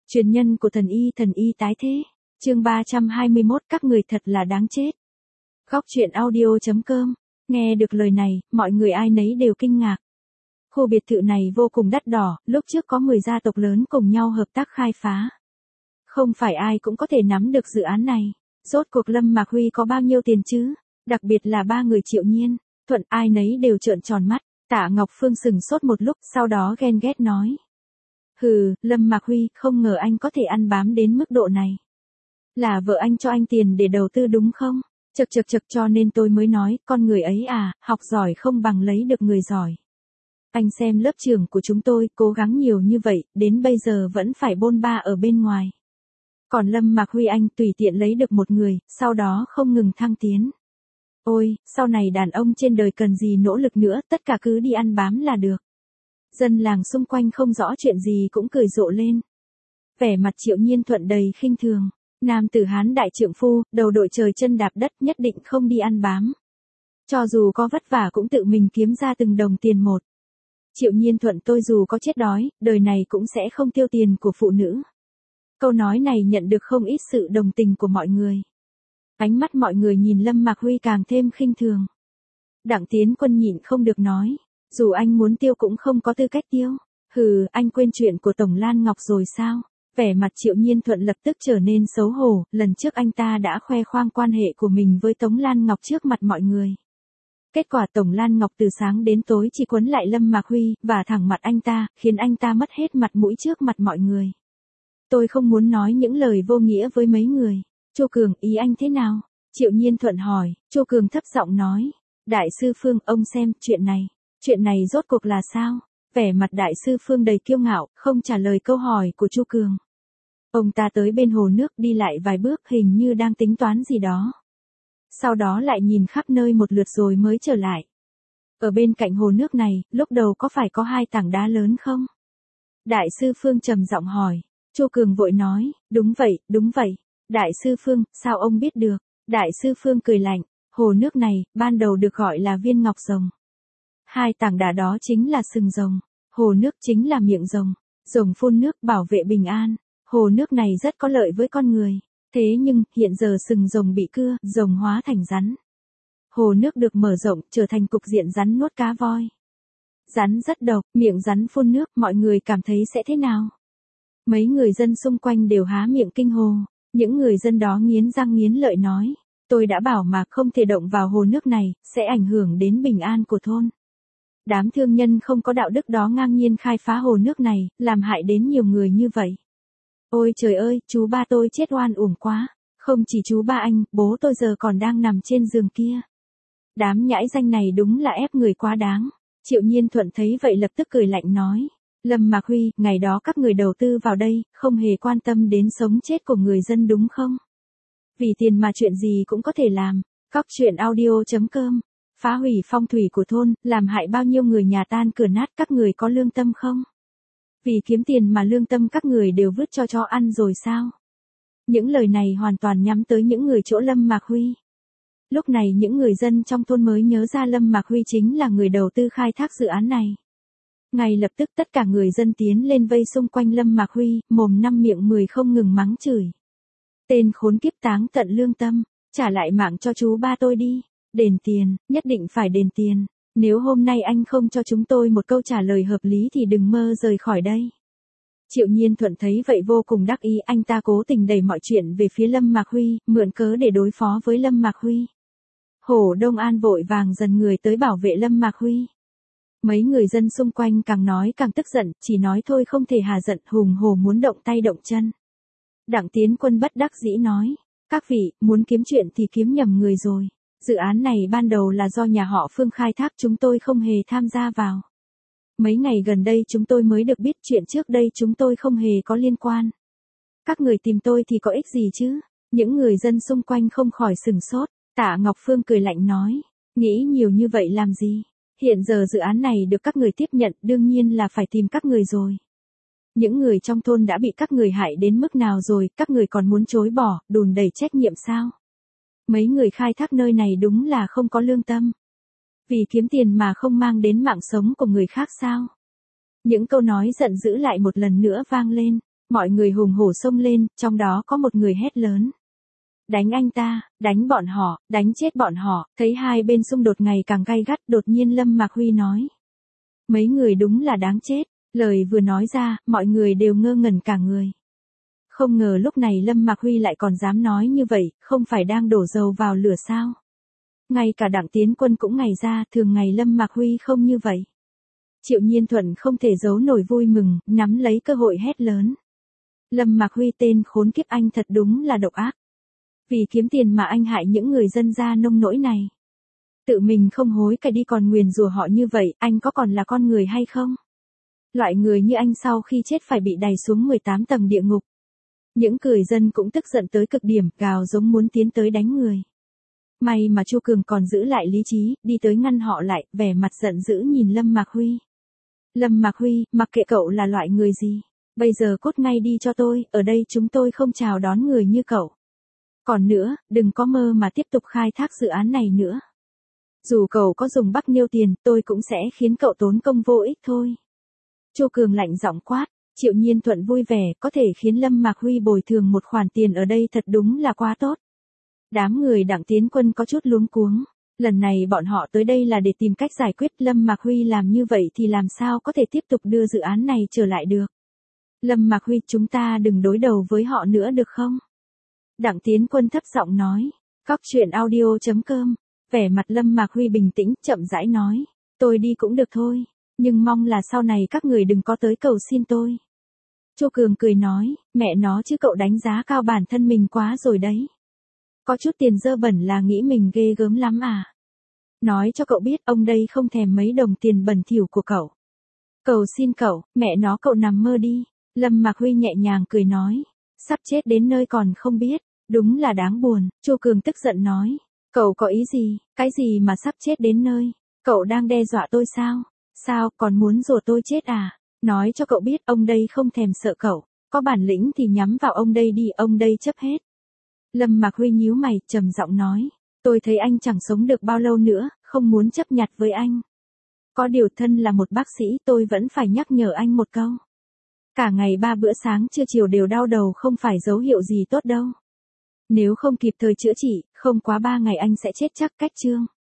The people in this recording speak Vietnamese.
Truyền nhân của thần y tái thế. Chương 321 các người thật là đáng chết. Góc truyện audio.com. Nghe được lời này, mọi người ai nấy đều kinh ngạc. Khu biệt thự này vô cùng đắt đỏ, lúc trước có 10 gia tộc lớn cùng nhau hợp tác khai phá. Không phải ai cũng có thể nắm được dự án này. Rốt cuộc Lâm Mạc Huy có bao nhiêu tiền chứ? Đặc biệt là ba người Triệu Nhiên, Thuận, ai nấy đều trợn tròn mắt. Tạ Ngọc Phương sừng sốt một lúc, sau đó ghen ghét nói. Hừ, Lâm Mạc Huy, không ngờ anh có thể ăn bám đến mức độ này. Là vợ anh cho anh tiền để đầu tư đúng không? Chật cho nên tôi mới nói, con người ấy à, học giỏi không bằng lấy được người giỏi. Anh xem lớp trưởng của chúng tôi, cố gắng nhiều như vậy, đến bây giờ vẫn phải bôn ba ở bên ngoài. Còn Lâm Mạc Huy anh tùy tiện lấy được một người, sau đó không ngừng thăng tiến. Ôi, sau này đàn ông trên đời cần gì nỗ lực nữa, tất cả cứ đi ăn bám là được. Dân làng xung quanh không rõ chuyện gì cũng cười rộ lên. Vẻ mặt Triệu Nhiên Thuận đầy khinh thường. Nam tử Hán đại trượng phu, đầu đội trời chân đạp đất nhất định không đi ăn bám. Cho dù có vất vả cũng tự mình kiếm ra từng đồng tiền một. Triệu Nhiên Thuận tôi dù có chết đói, đời này cũng sẽ không tiêu tiền của phụ nữ. Câu nói này nhận được không ít sự đồng tình của mọi người. Ánh mắt mọi người nhìn Lâm Mạc Huy càng thêm khinh thường. Đặng Tiến Quân nhịn không được nói. Dù anh muốn tiêu cũng không có tư cách tiêu. Hừ, anh quên chuyện của Tổng Lan Ngọc rồi sao? Vẻ mặt Triệu Nhiên Thuận lập tức trở nên xấu hổ, lần trước anh ta đã khoe khoang quan hệ của mình với Tống Lan Ngọc trước mặt mọi người. Kết quả Tổng Lan Ngọc từ sáng đến tối chỉ quấn lại Lâm Mạc Huy, và thẳng mặt anh ta, khiến anh ta mất hết mặt mũi trước mặt mọi người. Tôi không muốn nói những lời vô nghĩa với mấy người. Chu Cường, ý anh thế nào? Triệu Nhiên Thuận hỏi. Chu Cường thấp giọng nói. Đại sư Phương, ông xem, chuyện này rốt cuộc là sao? Vẻ mặt đại sư Phương đầy kiêu ngạo, không trả lời câu hỏi của Chu Cường. Ông ta tới bên hồ nước đi lại vài bước hình như đang tính toán gì đó. Sau đó lại nhìn khắp nơi một lượt rồi mới trở lại. Ở bên cạnh hồ nước này, lúc đầu có phải có 2 tảng đá lớn không? Đại sư Phương trầm giọng hỏi. Chu Cường vội nói, đúng vậy. Đại sư Phương, sao ông biết được? Đại sư Phương cười lạnh, hồ nước này, ban đầu được gọi là viên ngọc rồng. 2 tảng đá đó chính là sừng rồng, hồ nước chính là miệng rồng, rồng phun nước bảo vệ bình an, hồ nước này rất có lợi với con người. Thế nhưng, hiện giờ sừng rồng bị cưa, rồng hóa thành rắn. Hồ nước được mở rộng, trở thành cục diện rắn nuốt cá voi. Rắn rất độc, miệng rắn phun nước, mọi người cảm thấy sẽ thế nào? Mấy người dân xung quanh đều há miệng kinh hồ, những người dân đó nghiến răng nghiến lợi nói, tôi đã bảo mà không thể động vào hồ nước này, sẽ ảnh hưởng đến bình an của thôn. Đám thương nhân không có đạo đức đó ngang nhiên khai phá hồ nước này, làm hại đến nhiều người như vậy. Ôi trời ơi, chú ba tôi chết oan uổng quá, không chỉ chú ba anh, bố tôi giờ còn đang nằm trên giường kia. Đám nhãi danh này đúng là ép người quá đáng. Triệu Nhiên Thuận thấy vậy lập tức cười lạnh nói. Lâm Mạc Huy, ngày đó các người đầu tư vào đây, không hề quan tâm đến sống chết của người dân đúng không? Vì tiền mà chuyện gì cũng có thể làm. Góc truyện audio.com. Phá hủy phong thủy của thôn, làm hại bao nhiêu người nhà tan cửa nát, các người có lương tâm không? Vì kiếm tiền mà lương tâm các người đều vứt cho ăn rồi sao? Những lời này hoàn toàn nhắm tới những người chỗ Lâm Mạc Huy. Lúc này những người dân trong thôn mới nhớ ra Lâm Mạc Huy chính là người đầu tư khai thác dự án này. Ngay lập tức tất cả người dân tiến lên vây xung quanh Lâm Mạc Huy, mồm 5 miệng 10 không ngừng mắng chửi. Tên khốn kiếp táng tận lương tâm, trả lại mạng cho chú ba tôi đi, đền tiền, nhất định phải đền tiền, nếu hôm nay anh không cho chúng tôi một câu trả lời hợp lý thì đừng mơ rời khỏi đây. Triệu Nhiên Thuận thấy vậy vô cùng đắc ý, anh ta cố tình đẩy mọi chuyện về phía Lâm Mạc Huy, mượn cớ để đối phó với Lâm Mạc Huy. Hồ Đông An vội vàng dần người tới bảo vệ Lâm Mạc Huy. Mấy người dân xung quanh càng nói càng tức giận, chỉ nói thôi không thể hà giận, hùng hổ muốn động tay động chân. Đặng Tiến Quân bất đắc dĩ nói, các vị, muốn kiếm chuyện thì kiếm nhầm người rồi. Dự án này ban đầu là do nhà họ Phương khai thác, chúng tôi không hề tham gia vào. Mấy ngày gần đây chúng tôi mới được biết chuyện trước đây chúng tôi không hề có liên quan. Các người tìm tôi thì có ích gì chứ? Những người dân xung quanh không khỏi sửng sốt. Tạ Ngọc Phương cười lạnh nói, nghĩ nhiều như vậy làm gì? Hiện giờ dự án này được các người tiếp nhận, đương nhiên là phải tìm các người rồi. Những người trong thôn đã bị các người hại đến mức nào rồi, các người còn muốn chối bỏ, đùn đẩy trách nhiệm sao? Mấy người khai thác nơi này đúng là không có lương tâm. Vì kiếm tiền mà không mang đến mạng sống của người khác sao? Những câu nói giận dữ lại một lần nữa vang lên. Mọi người hùng hổ xông lên, trong đó có một người hét lớn. Đánh anh ta, đánh bọn họ, đánh chết bọn họ, thấy hai bên xung đột ngày càng gay gắt, đột nhiên Lâm Mạc Huy nói. Mấy người đúng là đáng chết, lời vừa nói ra, mọi người đều ngơ ngẩn cả người. Không ngờ lúc này Lâm Mạc Huy lại còn dám nói như vậy, không phải đang đổ dầu vào lửa sao? Ngay cả Đặng Tiến Quân cũng ngày ra, thường ngày Lâm Mạc Huy không như vậy. Triệu Nhiên Thuận không thể giấu nổi vui mừng, nắm lấy cơ hội hét lớn. Lâm Mạc Huy tên khốn kiếp anh thật đúng là độc ác. Vì kiếm tiền mà anh hại những người dân gia nông nỗi này. Tự mình không hối cải đi còn nguyền rủa họ như vậy, anh có còn là con người hay không? Loại người như anh sau khi chết phải bị đày xuống 18 tầng địa ngục. Những người dân cũng tức giận tới cực điểm, gào giống muốn tiến tới đánh người. May mà Chu Cường còn giữ lại lý trí, đi tới ngăn họ lại, vẻ mặt giận dữ nhìn Lâm Mạc Huy. Lâm Mạc Huy, mặc kệ cậu là loại người gì, bây giờ cút ngay đi cho tôi, ở đây chúng tôi không chào đón người như cậu. Còn nữa, đừng có mơ mà tiếp tục khai thác dự án này nữa. Dù cậu có dùng Bắc Niêu tiền, tôi cũng sẽ khiến cậu tốn công vô ích thôi. Chu Cường lạnh giọng quát. Triệu Nhiên Thuận vui vẻ, có thể khiến Lâm Mạc Huy bồi thường một khoản tiền ở đây thật đúng là quá tốt. Đám người Đặng Tiến Quân có chút luống cuống. Lần này bọn họ tới đây là để tìm cách giải quyết Lâm Mạc Huy làm như vậy thì làm sao có thể tiếp tục đưa dự án này trở lại được. Lâm Mạc Huy, chúng ta đừng đối đầu với họ nữa được không? Đặng Tiến Quân thấp giọng nói. Cóc truyện audio.com. Vẻ mặt Lâm Mạc Huy bình tĩnh, chậm rãi nói. Tôi đi cũng được thôi, nhưng mong là sau này các người đừng có tới cầu xin tôi. Chu Cường cười nói, mẹ nó chứ cậu đánh giá cao bản thân mình quá rồi đấy. Có chút tiền dơ bẩn là nghĩ mình ghê gớm lắm à. Nói cho cậu biết ông đây không thèm mấy đồng tiền bẩn thỉu của cậu. Cầu xin cậu, mẹ nó cậu nằm mơ đi. Lâm Mạc Huy nhẹ nhàng cười nói, sắp chết đến nơi còn không biết, đúng là đáng buồn. Chu Cường tức giận nói, cậu có ý gì, cái gì mà sắp chết đến nơi, cậu đang đe dọa tôi sao? Sao, còn muốn rủa tôi chết à? Nói cho cậu biết ông đây không thèm sợ cậu, có bản lĩnh thì nhắm vào ông đây đi, ông đây chấp hết. Lâm Mạc Huy nhíu mày, trầm giọng nói, tôi thấy anh chẳng sống được bao lâu nữa, không muốn chấp nhặt với anh. Có điều thân là một bác sĩ tôi vẫn phải nhắc nhở anh một câu. Cả ngày 3 bữa sáng trưa chiều đều đau đầu không phải dấu hiệu gì tốt đâu. Nếu không kịp thời chữa trị, không quá 3 ngày anh sẽ chết chắc, cách chương.